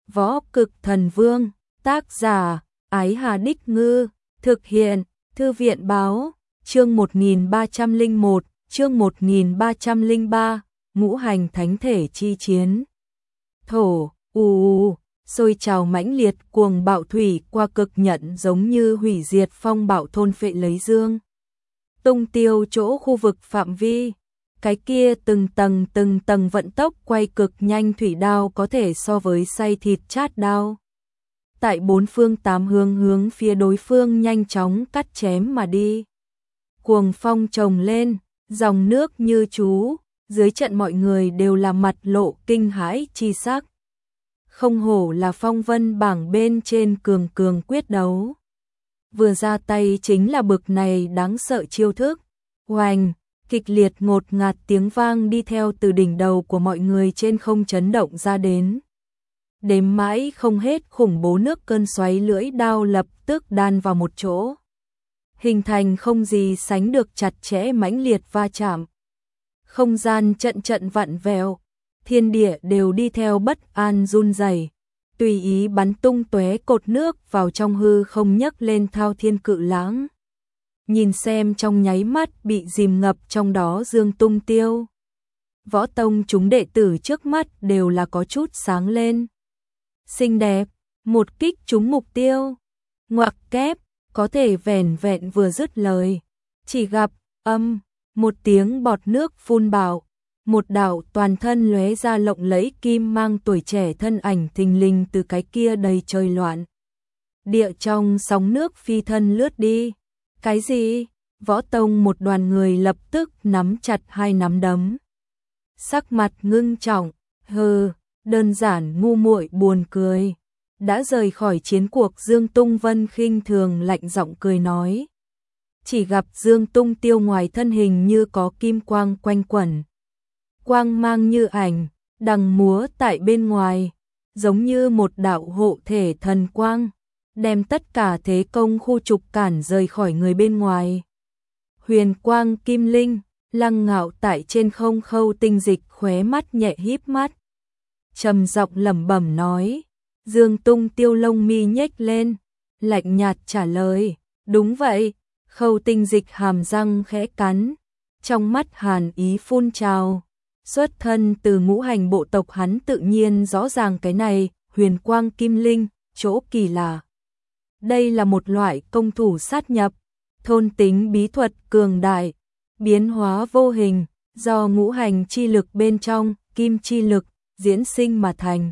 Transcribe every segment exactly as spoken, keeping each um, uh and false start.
Võ Cực Thần Vương, tác giả, Ái Hà Đích Ngư, thực hiện, Thư viện Báo, chương một nghìn ba trăm lẻ một, chương một nghìn ba trăm lẻ ba, ngũ hành thánh thể chi chiến. Thổ, ù ù, sôi trào mãnh liệt cuồng bạo thủy qua cực nhận giống như hủy diệt phong bạo thôn phệ lấy dương. Tung tiêu chỗ khu vực phạm vi, cái kia từng tầng từng tầng vận tốc quay cực nhanh thủy đao có thể so với xay thịt chát đao. Tại bốn phương tám hướng hướng phía đối phương nhanh chóng cắt chém mà đi. Cuồng phong trồng lên, dòng nước như chú, dưới trận mọi người đều là mặt lộ kinh hãi chi sắc. Không hổ là phong vân bảng bên trên cường cường quyết đấu. Vừa ra tay chính là bực này đáng sợ chiêu thức. Oanh, kịch liệt ngột ngạt tiếng vang đi theo từ đỉnh đầu của mọi người trên không chấn động ra đến. Đếm mãi không hết khủng bố nước cơn xoáy lưỡi đao lập tức đan vào một chỗ. Hình thành không gì sánh được chặt chẽ mãnh liệt va chạm. Không gian trận trận vặn vẹo, thiên địa đều đi theo bất an run rẩy, tùy ý bắn tung tóe cột nước vào trong hư không nhấc lên thao thiên cự lãng. Nhìn xem trong nháy mắt bị dìm ngập trong đó Dương Tung Tiêu. Võ tông chúng đệ tử trước mắt đều là có chút sáng lên. Xinh đẹp, một kích trúng mục tiêu. Ngoặc kép, có thể vẻn vẹn vừa dứt lời. Chỉ gặp, âm, một tiếng bọt nước phun bạo. Một đạo toàn thân lóe ra lộng lẫy kim mang tuổi trẻ thân ảnh thình lình từ cái kia đầy trời loạn. Địa trong sóng nước phi thân lướt đi. Cái gì? Võ tông một đoàn người lập tức nắm chặt hai nắm đấm. Sắc mặt ngưng trọng, hừ, đơn giản ngu muội buồn cười. Đã rời khỏi chiến cuộc Dương Tung Vân khinh thường lạnh giọng cười nói. Chỉ gặp Dương Tung Tiêu ngoài thân hình như có kim quang quanh quẩn. Quang mang như ảnh, đằng múa tại bên ngoài, giống như một đạo hộ thể thần quang, đem tất cả thế công khu trục cản rời khỏi người bên ngoài. Huyền quang kim linh, lăng ngạo tại trên không Khâu Tinh Dịch khóe mắt nhẹ híp mắt. Trầm giọng lẩm bẩm nói, Dương Tung Tiêu lông mi nhếch lên, lạnh nhạt trả lời, đúng vậy. Khâu Tinh Dịch hàm răng khẽ cắn, trong mắt hàn ý phun trào. Xuất thân từ ngũ hành bộ tộc hắn tự nhiên rõ ràng cái này, huyền quang kim linh, chỗ kỳ lạ. Đây là một loại công thủ sát nhập, thôn tính bí thuật cường đại, biến hóa vô hình, do ngũ hành chi lực bên trong, kim chi lực, diễn sinh mà thành.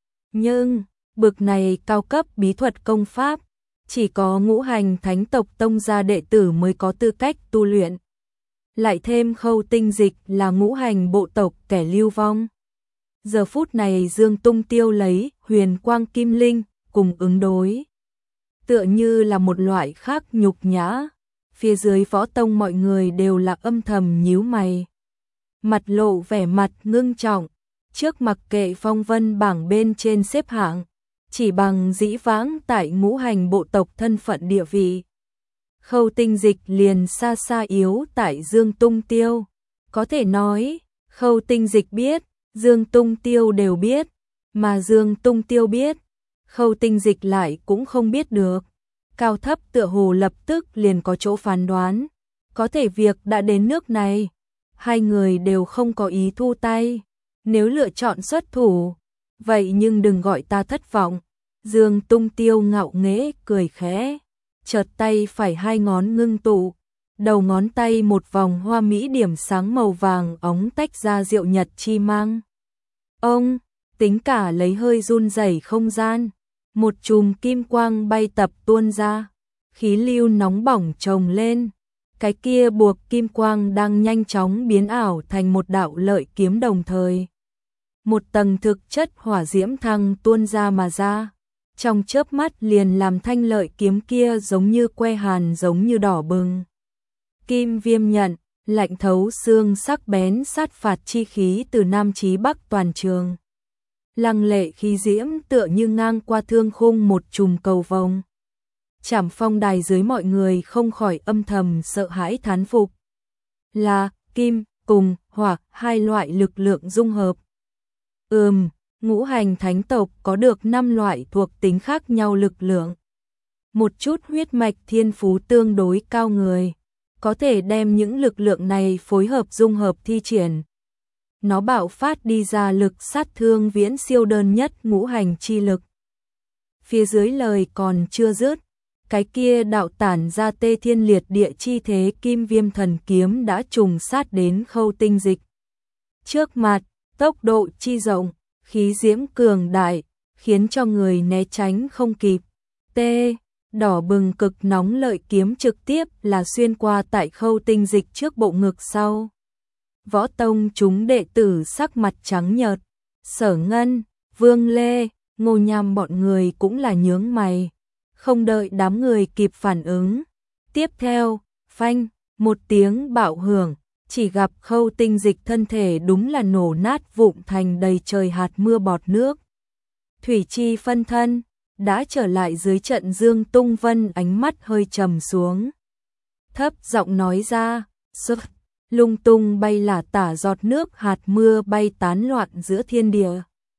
Nhưng, bực này cao cấp bí thuật công pháp, chỉ có ngũ hành thánh tộc tông gia đệ tử mới có tư cách tu luyện. Lại thêm Khâu Tinh Dịch là ngũ hành bộ tộc kẻ lưu vong. Giờ phút này Dương Tung Tiêu lấy huyền quang kim linh cùng ứng đối. Tựa như là một loại khác nhục nhã. Phía dưới võ tông mọi người đều là âm thầm nhíu mày. Mặt lộ vẻ mặt ngưng trọng. Trước mặc kệ phong vân bảng bên trên xếp hạng. Chỉ bằng dĩ vãng tại ngũ hành bộ tộc thân phận địa vị. Khâu Tinh Dịch liền xa xa yếu tại Dương Tung Tiêu. Có thể nói, Khâu Tinh Dịch biết, Dương Tung Tiêu đều biết, mà Dương Tung Tiêu biết, Khâu Tinh Dịch lại cũng không biết được. Cao thấp tựa hồ lập tức liền có chỗ phán đoán. Có thể việc đã đến nước này, hai người đều không có ý thu tay. Nếu lựa chọn xuất thủ, vậy nhưng đừng gọi ta thất vọng. Dương Tung Tiêu ngạo nghễ cười khẽ. Chợt tay phải hai ngón ngưng tụ, đầu ngón tay một vòng hoa mỹ điểm sáng màu vàng óng tách ra diệu nhật chi mang. Ông, tính cả lấy hơi run rẩy không gian, một chùm kim quang bay tập tuôn ra, khí lưu nóng bỏng trồng lên, cái kia buộc kim quang đang nhanh chóng biến ảo thành một đạo lợi kiếm đồng thời. Một tầng thực chất hỏa diễm thăng tuôn ra mà ra. Trong chớp mắt liền làm thanh lợi kiếm kia giống như que hàn giống như đỏ bừng. Kim viêm nhận, lạnh thấu xương sắc bén sát phạt chi khí từ Nam chí Bắc toàn trường. Lăng lệ khí diễm tựa như ngang qua thương khung một chùm cầu vồng. Trảm phong đài dưới mọi người không khỏi âm thầm sợ hãi thán phục. Là, kim, cùng, hỏa, hai loại lực lượng dung hợp. Ừm, Ngũ hành thánh tộc có được năm loại thuộc tính khác nhau lực lượng. Một chút huyết mạch thiên phú tương đối cao người, có thể đem những lực lượng này phối hợp dung hợp thi triển. Nó bạo phát đi ra lực sát thương viễn siêu đơn nhất ngũ hành chi lực. Phía dưới lời còn chưa dứt, cái kia đạo tản ra tê thiên liệt địa chi thế kim viêm thần kiếm đã trùng sát đến Khâu Tinh Dịch. Trước mặt, tốc độ chi rộng, khí diễm cường đại, khiến cho người né tránh không kịp. T. Đỏ bừng cực nóng lợi kiếm trực tiếp là xuyên qua tại Khâu Tinh Dịch trước bộ ngực sau. Võ tông chúng đệ tử sắc mặt trắng nhợt, Sở Ngân, Vương Lê, Ngô Nham bọn người cũng là nhướng mày, không đợi đám người kịp phản ứng. Tiếp theo, phanh, một tiếng bạo hưởng, chỉ gặp Khâu Tinh Dịch thân thể đúng là nổ nát vụn thành đầy trời hạt mưa bọt nước. Thủy chi phân thân, đã trở lại dưới trận. Dương Tung Vân ánh mắt hơi trầm xuống. Thấp giọng nói ra, sức, lung tung bay là tả giọt nước hạt mưa bay tán loạn giữa thiên địa.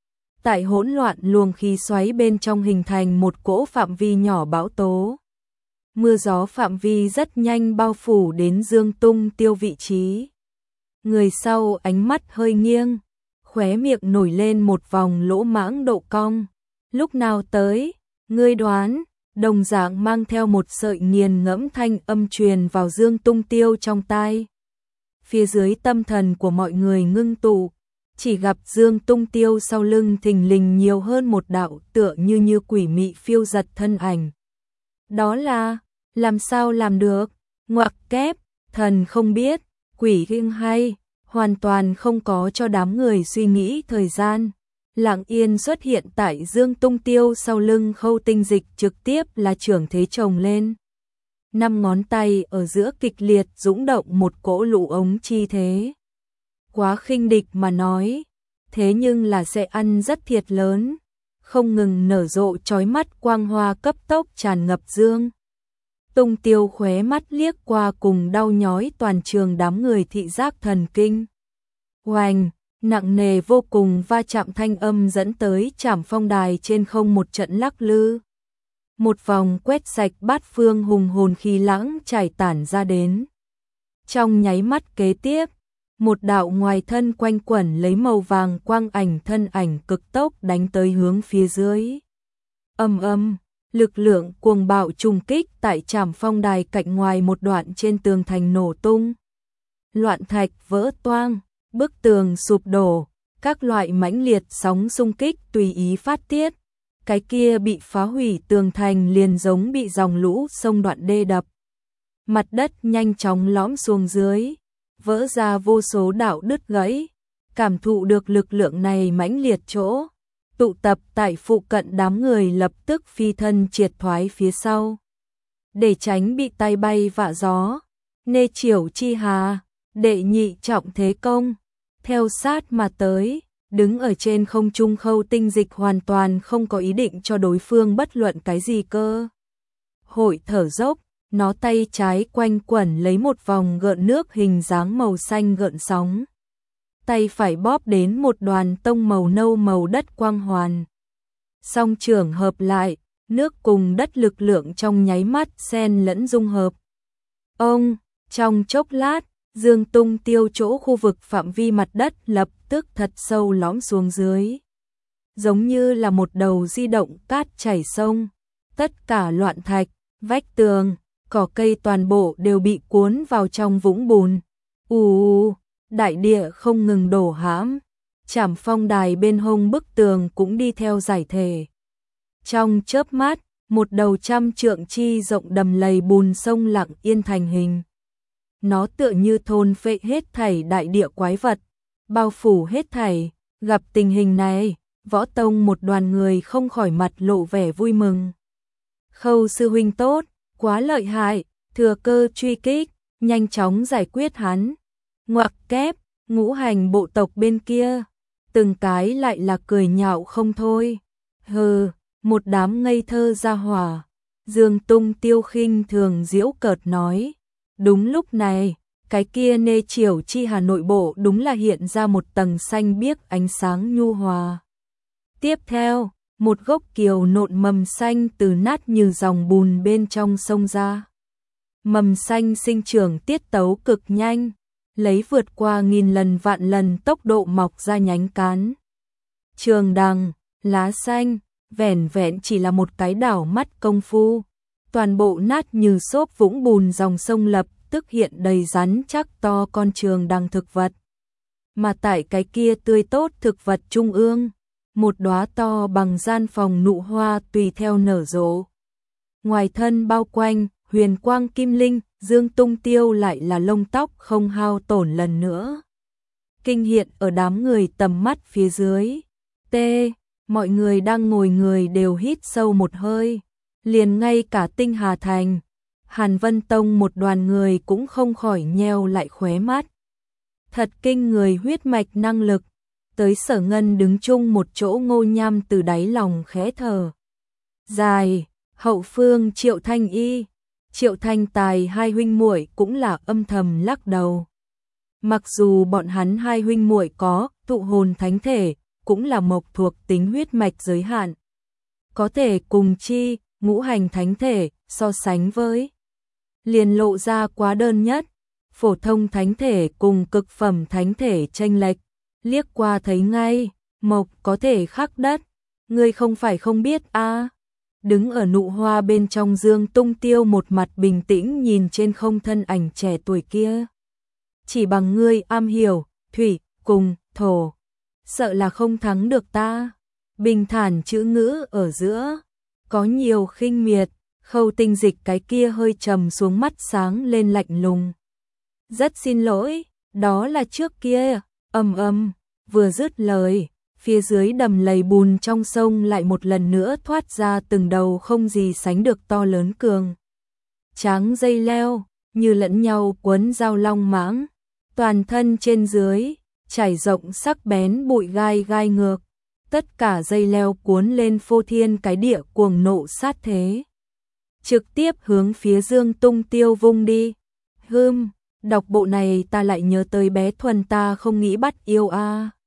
Tại hỗn loạn luồng khí xoáy bên trong hình thành một cỗ phạm vi nhỏ bão tố. Mưa gió phạm vi rất nhanh bao phủ đến Dương Tung Tiêu vị trí. Người sau ánh mắt hơi nghiêng, khóe miệng nổi lên một vòng lỗ mãng độ cong. Lúc nào tới, ngươi đoán, đồng dạng mang theo một sợi nghiền ngẫm thanh âm truyền vào Dương Tung Tiêu trong tai. Phía dưới tâm thần của mọi người ngưng tụ, chỉ gặp Dương Tung Tiêu sau lưng thình lình nhiều hơn một đạo tựa như như quỷ mị phiêu giật thân ảnh. Đó là, làm sao làm được, ngoặc kép, thần không biết, quỷ kinh hay, hoàn toàn không có cho đám người suy nghĩ thời gian. Lặng yên xuất hiện tại Dương Tung Tiêu sau lưng Khâu Tinh Dịch, trực tiếp là trưởng thế chồng lên. Năm ngón tay ở giữa kịch liệt dũng động một cỗ lũ ống chi thế. Quá khinh địch mà nói, thế nhưng là sẽ ăn rất thiệt lớn, không ngừng nở rộ chói mắt quang hoa cấp tốc tràn ngập Dương Tung Tiêu khóe mắt liếc qua cùng đau nhói toàn trường đám người thị giác thần kinh. Oanh, nặng nề vô cùng va chạm thanh âm dẫn tới Trảm Phong Đài trên không một trận lắc lư. Một vòng quét sạch bát phương hùng hồn khí lãng trải tản ra đến. Trong nháy mắt kế tiếp, một đạo ngoài thân quanh quẩn lấy màu vàng quang ảnh thân ảnh cực tốc đánh tới hướng phía dưới. Âm âm, lực lượng cuồng bạo trùng kích tại Trảm Phong Đài cạnh ngoài một đoạn trên tường thành nổ tung. Loạn thạch vỡ toang, bức tường sụp đổ, các loại mãnh liệt sóng xung kích tùy ý phát tiết. Cái kia bị phá hủy tường thành liền giống bị dòng lũ sông đoạn đê đập. Mặt đất nhanh chóng lõm xuống dưới, vỡ ra vô số đạo đứt gãy. Cảm thụ được lực lượng này mãnh liệt chỗ, tụ tập tại phụ cận đám người lập tức phi thân triệt thoái phía sau. Để tránh bị tay bay vạ gió, Nê Chiểu Chi Hà, đệ nhị trọng thế công, theo sát mà tới. Đứng ở trên không trung Khâu Tinh Dịch hoàn toàn không có ý định cho đối phương bất luận cái gì cơ. Hội thở dốc, nó tay trái quanh quẩn lấy một vòng gợn nước hình dáng màu xanh gợn sóng. Tay phải bóp đến một đoàn tông màu nâu màu đất quang hoàn. Song trường hợp lại, nước cùng đất lực lượng trong nháy mắt xen lẫn dung hợp. Ông, trong chốc lát, Dương Tung Tiêu chỗ khu vực phạm vi mặt đất lập tức thật sâu lõm xuống dưới. Giống như là một đầu di động cát chảy sông. Tất cả loạn thạch, vách tường, cỏ cây toàn bộ đều bị cuốn vào trong vũng bùn. Ù, đại địa không ngừng đổ hãm. Trảm Phong Đài bên hông bức tường cũng đi theo giải thể. Trong chớp mắt, một đầu trăm trượng chi rộng đầm lầy bùn sông lặng yên thành hình. Nó tựa như thôn phệ hết thảy đại địa quái vật, bao phủ hết thảy. Gặp tình hình này, Võ Tông một đoàn người không khỏi mặt lộ vẻ vui mừng. Khâu sư huynh tốt, quá lợi hại, thừa cơ truy kích, nhanh chóng giải quyết hắn. Ngoặc kép, ngũ hành bộ tộc bên kia, từng cái lại là cười nhạo không thôi. Hừ, một đám ngây thơ ra hỏa. Dương Tung Tiêu khinh thường giễu cợt nói. Đúng lúc này, cái kia Nê Chiểu Chi Hà nội bộ đúng là hiện ra một tầng xanh biếc ánh sáng nhu hòa. Tiếp theo, một gốc kiều nộn mầm xanh từ nát như dòng bùn bên trong sông ra. Mầm xanh sinh trưởng tiết tấu cực nhanh, lấy vượt qua nghìn lần vạn lần tốc độ mọc ra nhánh cán. Trường đằng, lá xanh, vẻn vẹn chỉ là một cái đảo mắt công phu. Toàn bộ nát như xốp vũng bùn dòng sông lập tức hiện đầy rắn chắc to con trường đằng thực vật. Mà tại cái kia tươi tốt thực vật trung ương, một đóa to bằng gian phòng nụ hoa tùy theo nở rộ. Ngoài thân bao quanh, huyền quang kim linh, dương tung tiêu lại là lông tóc không hao tổn lần nữa. Kinh hiện ở đám người tầm mắt phía dưới. T. Mọi người đang ngồi người đều hít sâu một hơi. Liền ngay cả Tinh Hà Thành, Hàn Vân Tông một đoàn người cũng không khỏi nheo lại khóe mắt. Thật kinh người huyết mạch năng lực. Tới Sở Ngân đứng chung một chỗ Ngô Nham từ đáy lòng khẽ thở dài. Hậu phương Triệu Thanh Y, Triệu Thanh Tài hai huynh muội cũng là âm thầm lắc đầu. Mặc dù bọn hắn hai huynh muội có tụ hồn thánh thể, cũng là mộc thuộc tính huyết mạch giới hạn. Có thể cùng chi, ngũ hành thánh thể, so sánh với. Liền lộ ra quá đơn nhất, phổ thông thánh thể cùng cực phẩm thánh thể chênh lệch. Liếc qua thấy ngay, mộc có thể khắc đất, ngươi không phải không biết a à. Đứng ở nụ hoa bên trong Dương Tung Tiêu một mặt bình tĩnh nhìn trên không thân ảnh trẻ tuổi kia. Chỉ bằng ngươi am hiểu, thủy, cùng, thổ, sợ là không thắng được ta. Bình thản chữ ngữ ở giữa, có nhiều khinh miệt, Khâu Tinh Dịch cái kia hơi trầm xuống mắt sáng lên lạnh lùng. Rất xin lỗi, đó là trước kia, ầm ầm, vừa dứt lời. Phía dưới đầm lầy bùn trong sông lại một lần nữa thoát ra từng đầu không gì sánh được to lớn cường. Tráng dây leo, như lẫn nhau quấn dao long mãng, toàn thân trên dưới, trải rộng sắc bén bụi gai gai ngược. Tất cả dây leo cuốn lên phô thiên cái địa cuồng nộ sát thế. Trực tiếp hướng phía Dương Tung Tiêu vung đi. Hưm, đọc bộ này ta lại nhớ tới bé Thuần ta không nghĩ bắt yêu a.